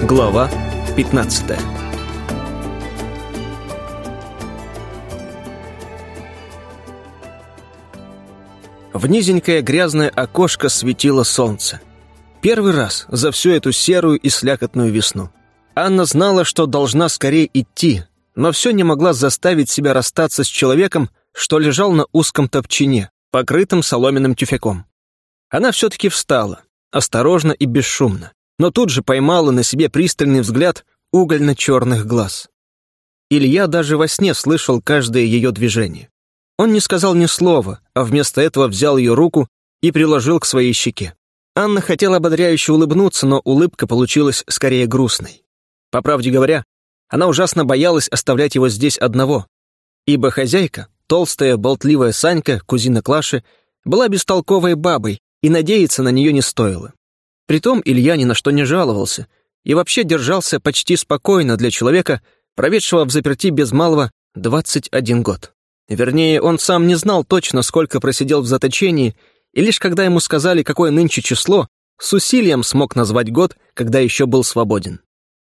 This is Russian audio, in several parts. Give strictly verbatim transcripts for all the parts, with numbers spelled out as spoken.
Глава пятнадцатая. В низенькое грязное окошко светило солнце. Первый раз за всю эту серую и слякотную весну. Анна знала, что должна скорее идти, но все не могла заставить себя расстаться с человеком, что лежал на узком топчине, покрытым соломенным тюфяком. Она все-таки встала, осторожно и бесшумно, но тут же поймала на себе пристальный взгляд угольно-черных глаз. Илья даже во сне слышал каждое ее движение. Он не сказал ни слова, а вместо этого взял ее руку и приложил к своей щеке. Анна хотела ободряюще улыбнуться, но улыбка получилась скорее грустной. По правде говоря, она ужасно боялась оставлять его здесь одного, ибо хозяйка, толстая, болтливая Санька, кузина Клаши, была бестолковой бабой, и надеяться на нее не стоило. Притом Илья ни на что не жаловался и вообще держался почти спокойно для человека, проведшего в заперти без малого двадцать один год. Вернее, он сам не знал точно, сколько просидел в заточении, и лишь когда ему сказали, какое нынче число, с усилием смог назвать год, когда еще был свободен.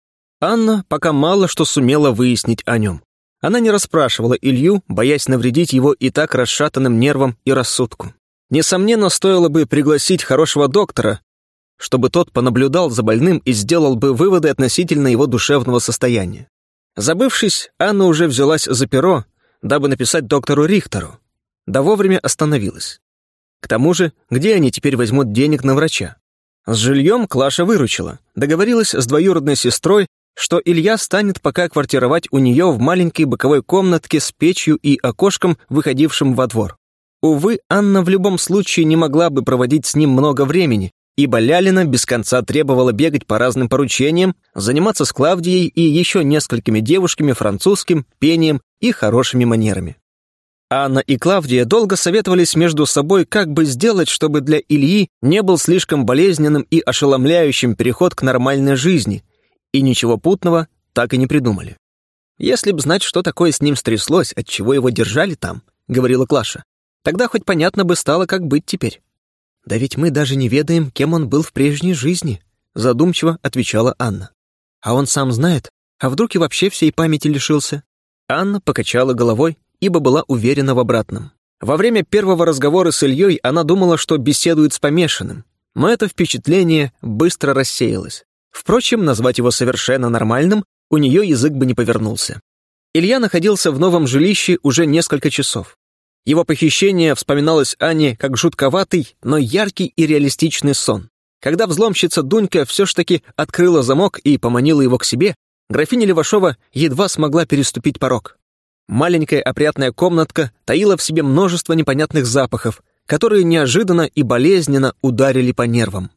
Анна пока мало что сумела выяснить о нем. Она не расспрашивала Илью, боясь навредить его и так расшатанным нервам и рассудку. Несомненно, стоило бы пригласить хорошего доктора, чтобы тот понаблюдал за больным и сделал бы выводы относительно его душевного состояния. Забывшись, Анна уже взялась за перо, дабы написать доктору Рихтеру, да вовремя остановилась. К тому же, где они теперь возьмут денег на врача? С жильем Клаша выручила, договорилась с двоюродной сестрой, что Илья станет пока квартировать у нее в маленькой боковой комнатке с печью и окошком, выходившим во двор. Увы, Анна в любом случае не могла бы проводить с ним много времени, ибо Лялина без конца требовала бегать по разным поручениям, заниматься с Клавдией и еще несколькими девушками французским, пением и хорошими манерами. Анна и Клавдия долго советовались между собой, как бы сделать, чтобы для Ильи не был слишком болезненным и ошеломляющим переход к нормальной жизни, и ничего путного так и не придумали. «Если б знать, что такое с ним стряслось, отчего его держали там», — говорила Клаша, «тогда хоть понятно бы стало, как быть теперь». «Да ведь мы даже не ведаем, кем он был в прежней жизни», — задумчиво отвечала Анна. «А он сам знает, а вдруг и вообще всей памяти лишился?» Анна покачала головой, ибо была уверена в обратном. Во время первого разговора с Ильей она думала, что беседует с помешанным, но это впечатление быстро рассеялось. Впрочем, назвать его совершенно нормальным у нее язык бы не повернулся. Илья находился в новом жилище уже несколько часов. Его похищение вспоминалось Анне как жутковатый, но яркий и реалистичный сон. Когда взломщица Дунька все ж таки открыла замок и поманила его к себе, графиня Левашова едва смогла переступить порог. Маленькая опрятная комнатка таила в себе множество непонятных запахов, которые неожиданно и болезненно ударили по нервам.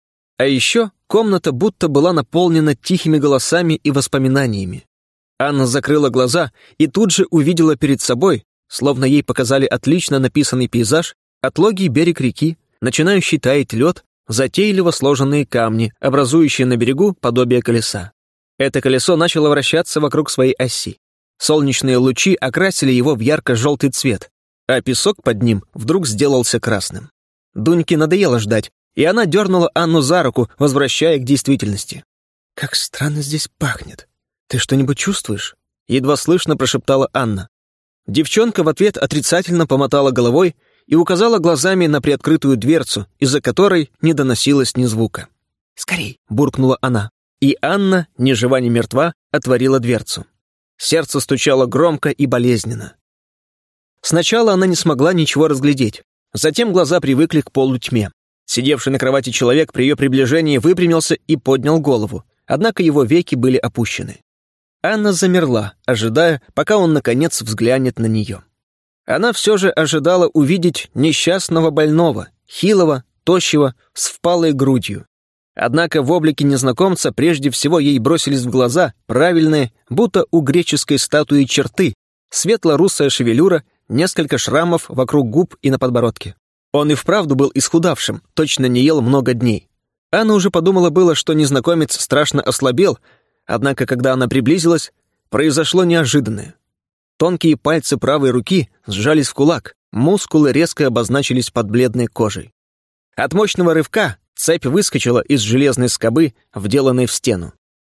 А еще комната будто была наполнена тихими голосами и воспоминаниями. Анна закрыла глаза и тут же увидела перед собой, словно ей показали отлично написанный пейзаж, отлогий берег реки, начинающий таять лед, затейливо сложенные камни, образующие на берегу подобие колеса. Это колесо начало вращаться вокруг своей оси. Солнечные лучи окрасили его в ярко-желтый цвет, а песок под ним вдруг сделался красным. Дуньке надоело ждать, и она дернула Анну за руку, возвращая к действительности. «Как странно здесь пахнет. Ты что-нибудь чувствуешь?» — едва слышно прошептала Анна. Девчонка в ответ отрицательно помотала головой и указала глазами на приоткрытую дверцу, из-за которой не доносилось ни звука. «Скорей!» — буркнула она. И Анна, ни жива ни мертва, отворила дверцу. Сердце стучало громко и болезненно. Сначала она не смогла ничего разглядеть, затем глаза привыкли к полутьме. Сидевший на кровати человек при ее приближении выпрямился и поднял голову, однако его веки были опущены. Анна замерла, ожидая, пока он, наконец, взглянет на нее. Она все же ожидала увидеть несчастного больного, хилого, тощего, с впалой грудью. Однако в облике незнакомца прежде всего ей бросились в глаза правильные, будто у греческой статуи черты, светло-русая шевелюра, несколько шрамов вокруг губ и на подбородке. Он и вправду был исхудавшим, точно не ел много дней. Анна уже подумала было, что незнакомец страшно ослабел, однако, когда она приблизилась, произошло неожиданное. Тонкие пальцы правой руки сжались в кулак, мускулы резко обозначились под бледной кожей. От мощного рывка цепь выскочила из железной скобы, вделанной в стену.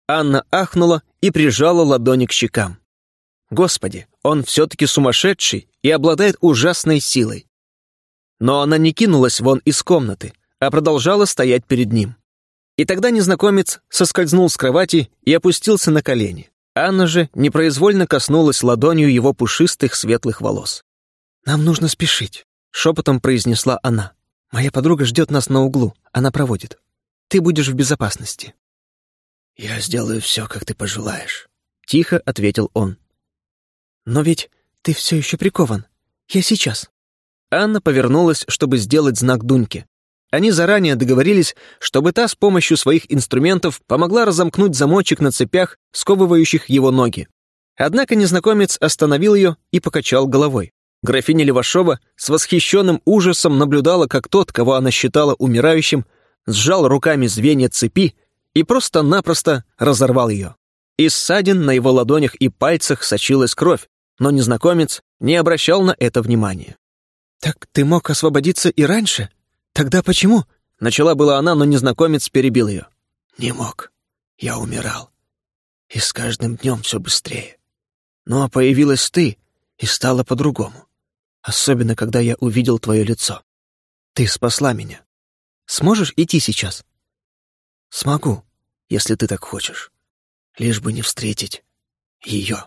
Анна ахнула и прижала ладони к щекам. Господи, он все-таки сумасшедший и обладает ужасной силой. Но она не кинулась вон из комнаты, а продолжала стоять перед ним. И тогда незнакомец соскользнул с кровати и опустился на колени. Анна же непроизвольно коснулась ладонью его пушистых светлых волос. «Нам нужно спешить», — шепотом произнесла она. «Моя подруга ждет нас на углу, она проводит. Ты будешь в безопасности». «Я сделаю все, как ты пожелаешь», — тихо ответил он. «Но ведь ты все еще прикован. Я сейчас». Анна повернулась, чтобы сделать знак Дуньке. Они заранее договорились, чтобы та с помощью своих инструментов помогла разомкнуть замочек на цепях, сковывающих его ноги. Однако незнакомец остановил ее и покачал головой. Графиня Левашова с восхищенным ужасом наблюдала, как тот, кого она считала умирающим, сжал руками звенья цепи и просто-напросто разорвал ее. Из ссадин на его ладонях и пальцах сочилась кровь, но незнакомец не обращал на это внимания. «Так ты мог освободиться и раньше? Тогда почему?» Начала была она, но незнакомец перебил ее. «Не мог. Я умирал. И с каждым днем все быстрее. Ну а появилась ты, и стало по-другому. Особенно, когда я увидел твое лицо. Ты спасла меня. Сможешь идти сейчас?» «Смогу, если ты так хочешь. Лишь бы не встретить ее».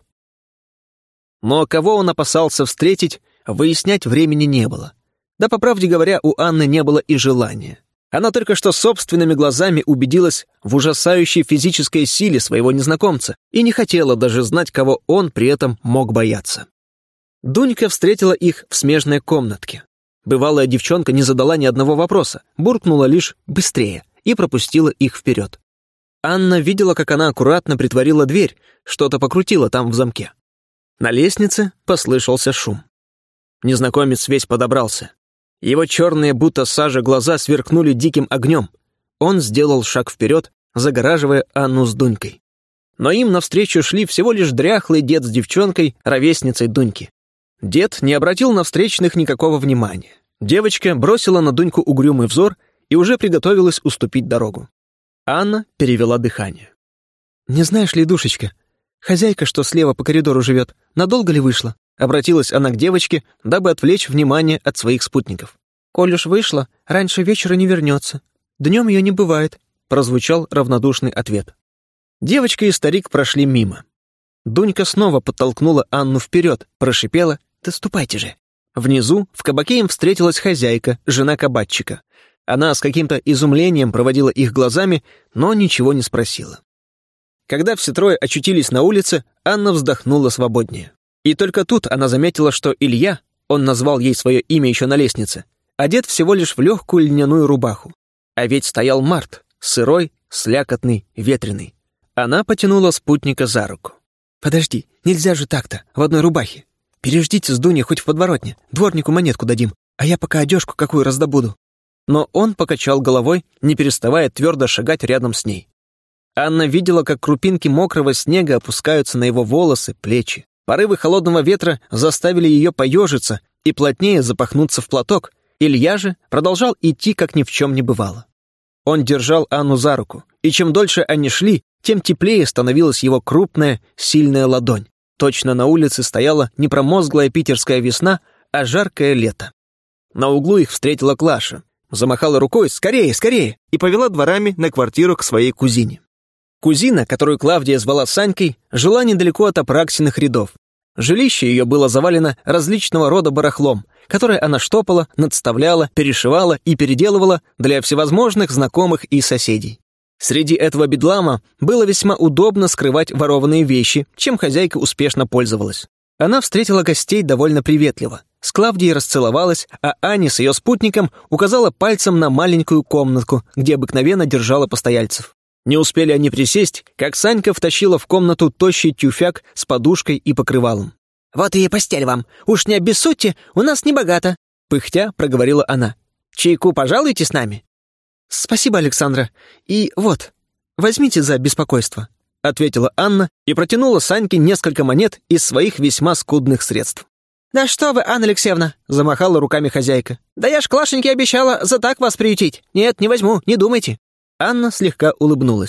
Но кого он опасался встретить, выяснять времени не было. Да, по правде говоря, у Анны не было и желания. Она только что собственными глазами убедилась в ужасающей физической силе своего незнакомца и не хотела даже знать, кого он при этом мог бояться. Дунька встретила их в смежной комнатке. Бывалая девчонка не задала ни одного вопроса, буркнула лишь «быстрее» и пропустила их вперед. Анна видела, как она аккуратно притворила дверь, что-то покрутила там в замке. На лестнице послышался шум. Незнакомец весь подобрался. Его черные, будто сажа, глаза сверкнули диким огнем. Он сделал шаг вперед, загораживая Анну с Дунькой. Но им навстречу шли всего лишь дряхлый дед с девчонкой, ровесницей Дуньки. Дед не обратил на встречных никакого внимания. Девочка бросила на Дуньку угрюмый взор и уже приготовилась уступить дорогу. Анна перевела дыхание. «Не знаешь ли, душечка, хозяйка, что слева по коридору живет, надолго ли вышла?» Обратилась она к девочке, дабы отвлечь внимание от своих спутников. «Коль уж вышла, раньше вечера не вернется. Днем ее не бывает», — прозвучал равнодушный ответ. Девочка и старик прошли мимо. Дунька снова подтолкнула Анну вперед, прошипела: «Да ступайте же». Внизу в кабаке им встретилась хозяйка, жена кабачика. Она с каким-то изумлением проводила их глазами, но ничего не спросила. Когда все трое очутились на улице, Анна вздохнула свободнее. И только тут она заметила, что Илья, он назвал ей свое имя еще на лестнице, одет всего лишь в легкую льняную рубаху. А ведь стоял март, сырой, слякотный, ветреный. Она потянула спутника за руку. «Подожди, нельзя же так-то, в одной рубахе. Переждите с Дуней хоть в подворотне, дворнику монетку дадим, а я пока одежку какую раздобуду». Но он покачал головой, не переставая твердо шагать рядом с ней. Анна видела, как крупинки мокрого снега опускаются на его волосы, плечи. Порывы холодного ветра заставили ее поежиться и плотнее запахнуться в платок. Илья же продолжал идти, как ни в чем не бывало. Он держал Анну за руку, и чем дольше они шли, тем теплее становилась его крупная, сильная ладонь. Точно на улице стояла не промозглая питерская весна, а жаркое лето. На углу их встретила Клаша, замахала рукой «Скорее, скорее!» и повела дворами на квартиру к своей кузине. Кузина, которую Клавдия звала Санькой, жила недалеко от Апраксиных рядов. Жилище ее было завалено различного рода барахлом, которое она штопала, надставляла, перешивала и переделывала для всевозможных знакомых и соседей. Среди этого бедлама было весьма удобно скрывать ворованные вещи, чем хозяйка успешно пользовалась. Она встретила гостей довольно приветливо. С Клавдией расцеловалась, а Аня с ее спутником указала пальцем на маленькую комнатку, где обыкновенно держала постояльцев. Не успели они присесть, как Санька втащила в комнату тощий тюфяк с подушкой и покрывалом. «Вот и постель вам. Уж не обессудьте, у нас небогато», — пыхтя проговорила она. «Чайку пожалуйте с нами». «Спасибо, Александра. И вот, возьмите за беспокойство», — ответила Анна и протянула Саньке несколько монет из своих весьма скудных средств. «Да что вы, Анна Алексеевна!» — замахала руками хозяйка. «Да я ж Клашеньке обещала за так вас приютить. Нет, не возьму, не думайте». Анна слегка улыбнулась.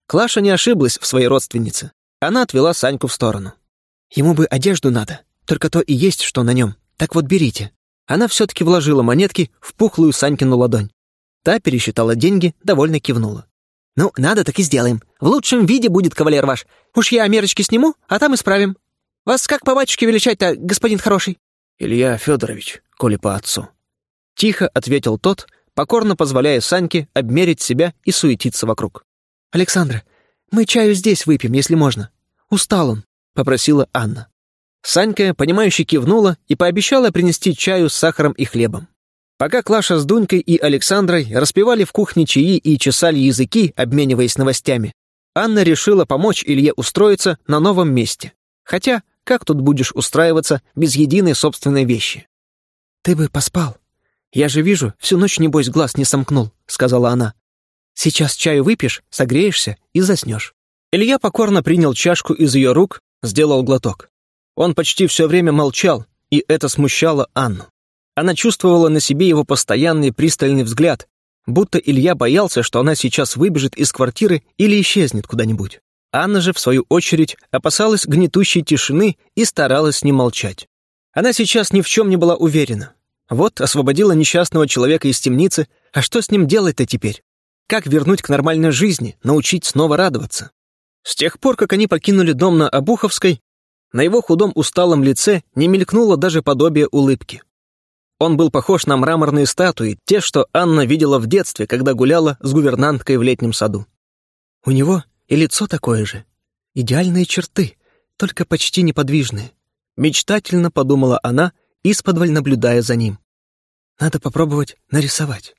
Клаша не ошиблась в своей родственнице. Она отвела Саньку в сторону. «Ему бы одежду надо, только то и есть, что на нем. Так вот берите». Она все-таки вложила монетки в пухлую Санькину ладонь. Та пересчитала деньги, довольно кивнула. «Ну, надо, так и сделаем. В лучшем виде будет кавалер ваш. Уж я мерочки сниму, а там исправим. Вас как по батюшке величать-то, господин хороший?» «Илья Федорович, коли по отцу». Тихо ответил тот, покорно позволяя Саньке обмерить себя и суетиться вокруг. «Александра, мы чаю здесь выпьем, если можно. Устал он», — попросила Анна. Санька, понимающе кивнула и пообещала принести чаю с сахаром и хлебом. Пока Клаша с Дунькой и Александрой распевали в кухне чаи и чесали языки, обмениваясь новостями, Анна решила помочь Илье устроиться на новом месте. Хотя, как тут будешь устраиваться без единой собственной вещи? «Ты бы поспал. Я же вижу, всю ночь, небось, глаз не сомкнул», — сказала она. «Сейчас чаю выпьешь, согреешься и заснешь». Илья покорно принял чашку из ее рук, сделал глоток. Он почти все время молчал, и это смущало Анну. Она чувствовала на себе его постоянный пристальный взгляд, будто Илья боялся, что она сейчас выбежит из квартиры или исчезнет куда-нибудь. Анна же, в свою очередь, опасалась гнетущей тишины и старалась не молчать. Она сейчас ни в чем не была уверена. Вот освободила несчастного человека из темницы, а что с ним делать-то теперь? Как вернуть к нормальной жизни, научить снова радоваться? С тех пор, как они покинули дом на Обуховской, на его худом усталом лице не мелькнуло даже подобие улыбки. Он был похож на мраморные статуи, те, что Анна видела в детстве, когда гуляла с гувернанткой в летнем саду. У него и лицо такое же. Идеальные черты, только почти неподвижные. Мечтательно подумала она, исподволь наблюдая за ним. Надо попробовать нарисовать.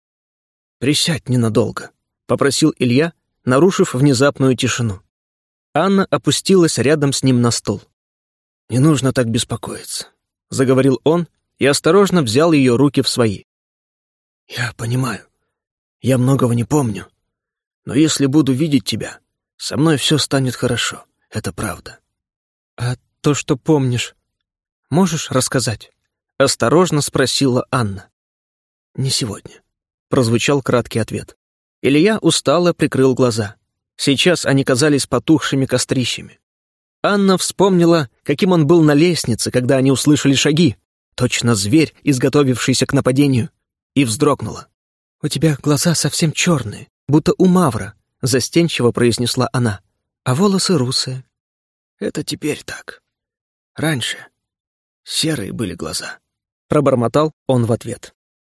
«Присядь ненадолго», — попросил Илья, нарушив внезапную тишину. Анна опустилась рядом с ним на стул. «Не нужно так беспокоиться», — заговорил он и осторожно взял ее руки в свои. «Я понимаю, я многого не помню, но если буду видеть тебя, со мной все станет хорошо, это правда». «А то, что помнишь, можешь рассказать?» — осторожно спросила Анна. «Не сегодня», — прозвучал краткий ответ. Илья устало прикрыл глаза. Сейчас они казались потухшими кострищами. Анна вспомнила, каким он был на лестнице, когда они услышали шаги, точно зверь, изготовившийся к нападению, и вздрогнула. «У тебя глаза совсем черные, будто у мавра», — застенчиво произнесла она, — «а волосы русые». «Это теперь так. Раньше серые были глаза», — пробормотал он в ответ.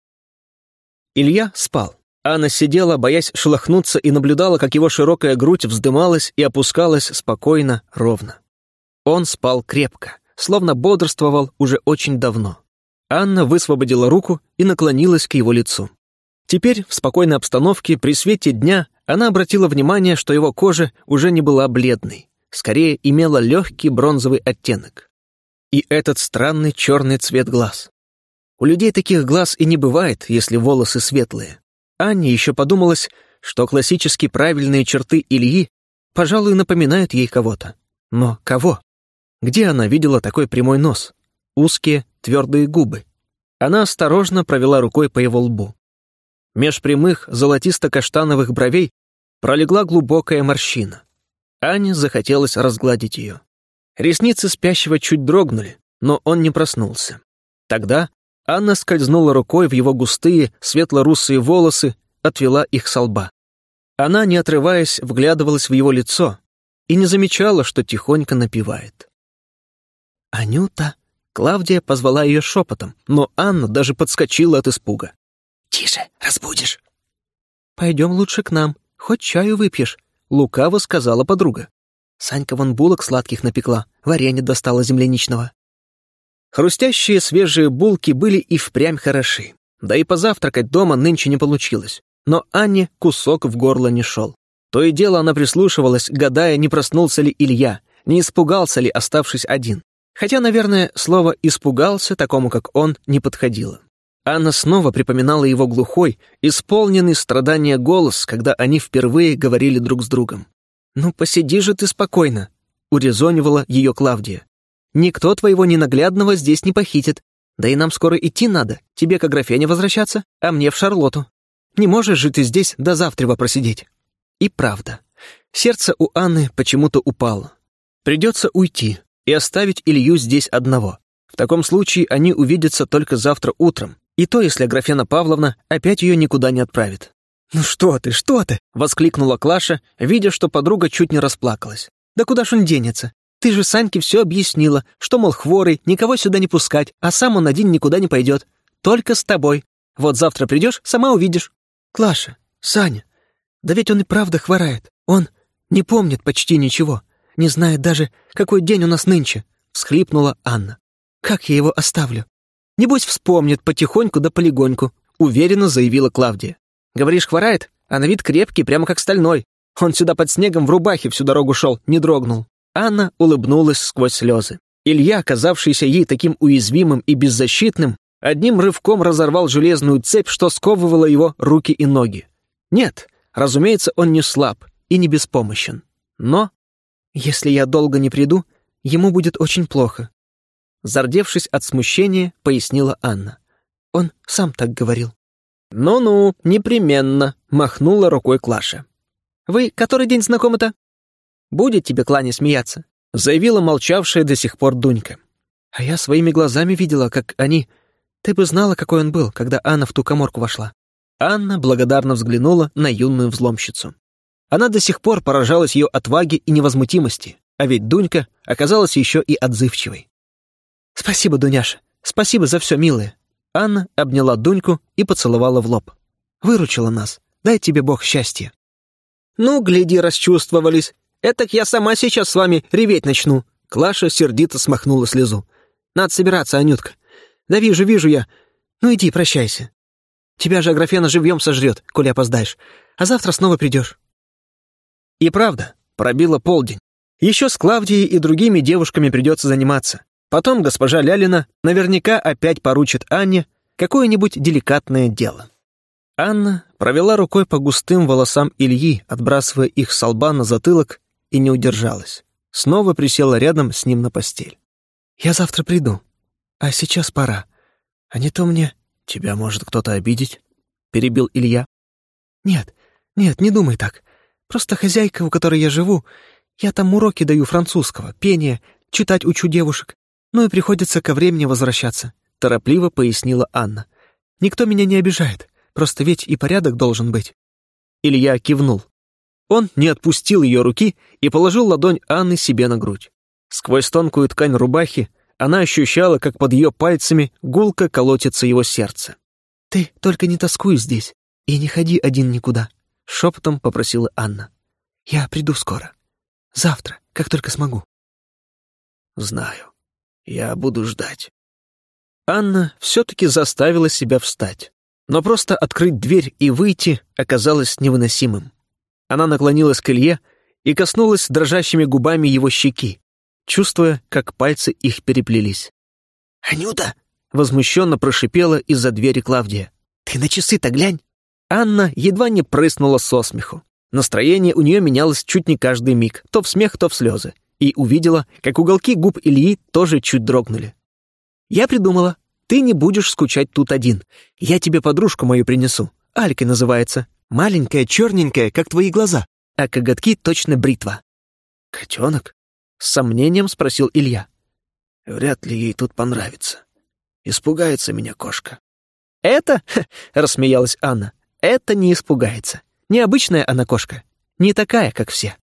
Илья спал. Анна сидела, боясь шелохнуться, и наблюдала, как его широкая грудь вздымалась и опускалась спокойно, ровно. Он спал крепко, словно бодрствовал уже очень давно. Анна высвободила руку и наклонилась к его лицу. Теперь, в спокойной обстановке, при свете дня, она обратила внимание, что его кожа уже не была бледной, скорее имела легкий бронзовый оттенок. И этот странный черный цвет глаз. У людей таких глаз и не бывает, если волосы светлые. Анне еще подумалось, что классически правильные черты Ильи, пожалуй, напоминают ей кого-то. Но кого? Где она видела такой прямой нос? Узкие, твердые губы. Она осторожно провела рукой по его лбу. Меж прямых, золотисто-каштановых бровей пролегла глубокая морщина. Ане захотелось разгладить ее. Ресницы спящего чуть дрогнули, но он не проснулся. Тогда Анна скользнула рукой в его густые, светло-русые волосы, отвела их со лба. Она, не отрываясь, вглядывалась в его лицо и не замечала, что тихонько напевает. «Анюта!» — Клавдия позвала ее шепотом, но Анна даже подскочила от испуга. «Тише, разбудишь!» «Пойдем лучше к нам, хоть чаю выпьешь», — лукаво сказала подруга. Санька вон булок сладких напекла, варенье достала земляничного. Хрустящие свежие булки были и впрямь хороши. Да и позавтракать дома нынче не получилось. Но Анне кусок в горло не шел. То и дело она прислушивалась, гадая, не проснулся ли Илья, не испугался ли, оставшись один. Хотя, наверное, слово «испугался» такому, как он, не подходило. Анна снова припоминала его глухой, исполненный страдания голос, когда они впервые говорили друг с другом. «Ну, посиди же ты спокойно», — урезонивала ее Клавдия. «Никто твоего ненаглядного здесь не похитит. Да и нам скоро идти надо, тебе к Аграфене возвращаться, а мне в Шарлоту. Не можешь же ты здесь до завтрева просидеть». И правда, Сердце у Анны почему-то упало. Придется уйти и оставить Илью здесь одного. В таком случае они увидятся только завтра утром, и то, если Аграфена Павловна опять ее никуда не отправит. «Ну что ты, что ты?» — воскликнула Клаша, видя, что подруга чуть не расплакалась. «Да куда ж он денется? Ты же Саньке все объяснила, что, мол, хворый, никого сюда не пускать, а сам он один никуда не пойдет. Только с тобой. Вот завтра придешь, сама увидишь». «Клаша, Саня, да ведь он и правда хворает. Он не помнит почти ничего, не знает даже, какой день у нас нынче», — всхлипнула Анна. «Как я его оставлю? Небось, вспомнит потихоньку да полегоньку», — уверенно заявила Клавдия. «Говоришь, хворает? А на вид крепкий, прямо как стальной. Он сюда под снегом в рубахе всю дорогу шел, не дрогнул». Анна улыбнулась сквозь слезы. Илья, оказавшийся ей таким уязвимым и беззащитным, одним рывком разорвал железную цепь, что сковывала его руки и ноги. Нет, разумеется, он не слаб и не беспомощен. Но, если я долго не приду, ему будет очень плохо. Зардевшись от смущения, пояснила Анна. Он сам так говорил. «Ну-ну, непременно», — махнула рукой Клаша. «Вы который день знакомы-то?» «Будет тебе, Кланя, смеяться», — заявила молчавшая до сих пор Дунька. «А я своими глазами видела, как они... Ты бы знала, какой он был, когда Анна в ту каморку вошла». Анна благодарно взглянула на юную взломщицу. Она до сих пор поражалась ее отваге и невозмутимости, а ведь Дунька оказалась еще и отзывчивой. «Спасибо, Дуняша, спасибо за все, милая». Анна обняла Дуньку и поцеловала в лоб. «Выручила нас. Дай тебе Бог счастья». «Ну, гляди, расчувствовались. Этак я сама сейчас с вами реветь начну». Клаша сердито смахнула слезу. «Надо собираться, Анютка. Да вижу, вижу я. Ну иди, прощайся. Тебя же Аграфена живьем сожрет, коли опоздаешь. А завтра снова придешь». И правда, пробило полдень. Еще с Клавдией и другими девушками придется заниматься. Потом госпожа Лялина наверняка опять поручит Анне какое-нибудь деликатное дело. Анна провела рукой по густым волосам Ильи, отбрасывая их со лба на затылок, и не удержалась. Снова присела рядом с ним на постель. «Я завтра приду. А сейчас пора. А не то мне...» «Тебя может кто-то обидеть?» — перебил Илья. «Нет, нет, не думай так. Просто хозяйка, у которой я живу, я там уроки даю французского, пения, читать учу девушек. Ну и приходится ко времени возвращаться», — торопливо пояснила Анна. «Никто меня не обижает, просто ведь и порядок должен быть». Илья кивнул. Он не отпустил ее руки и положил ладонь Анны себе на грудь. Сквозь тонкую ткань рубахи она ощущала, как под ее пальцами гулко колотится его сердце. «Ты только не тоскуй здесь и не ходи один никуда», — шепотом попросила Анна. «Я приду скоро. Завтра, как только смогу». «Знаю. Я буду ждать». Анна все-таки заставила себя встать. Но просто открыть дверь и выйти оказалось невыносимым. Она наклонилась к Илье и коснулась дрожащими губами его щеки, чувствуя, как пальцы их переплелись. «Анюта!» — возмущенно прошипела из-за двери Клавдия. «Ты на часы-то глянь!» Анна едва не прыснула со смеху. Настроение у нее менялось чуть не каждый миг, то в смех, то в слезы, и увидела, как уголки губ Ильи тоже чуть дрогнули. «Я придумала. Ты не будешь скучать тут один. Я тебе подружку мою принесу. Алькой называется. Маленькая, черненькая, как твои глаза, а коготки точно бритва». «Котенок?» — с сомнением спросил Илья. «Вряд ли ей тут понравится. Испугается меня кошка». «Это?» — рассмеялась Анна. «Это не испугается. Необычная она кошка. Не такая, как все».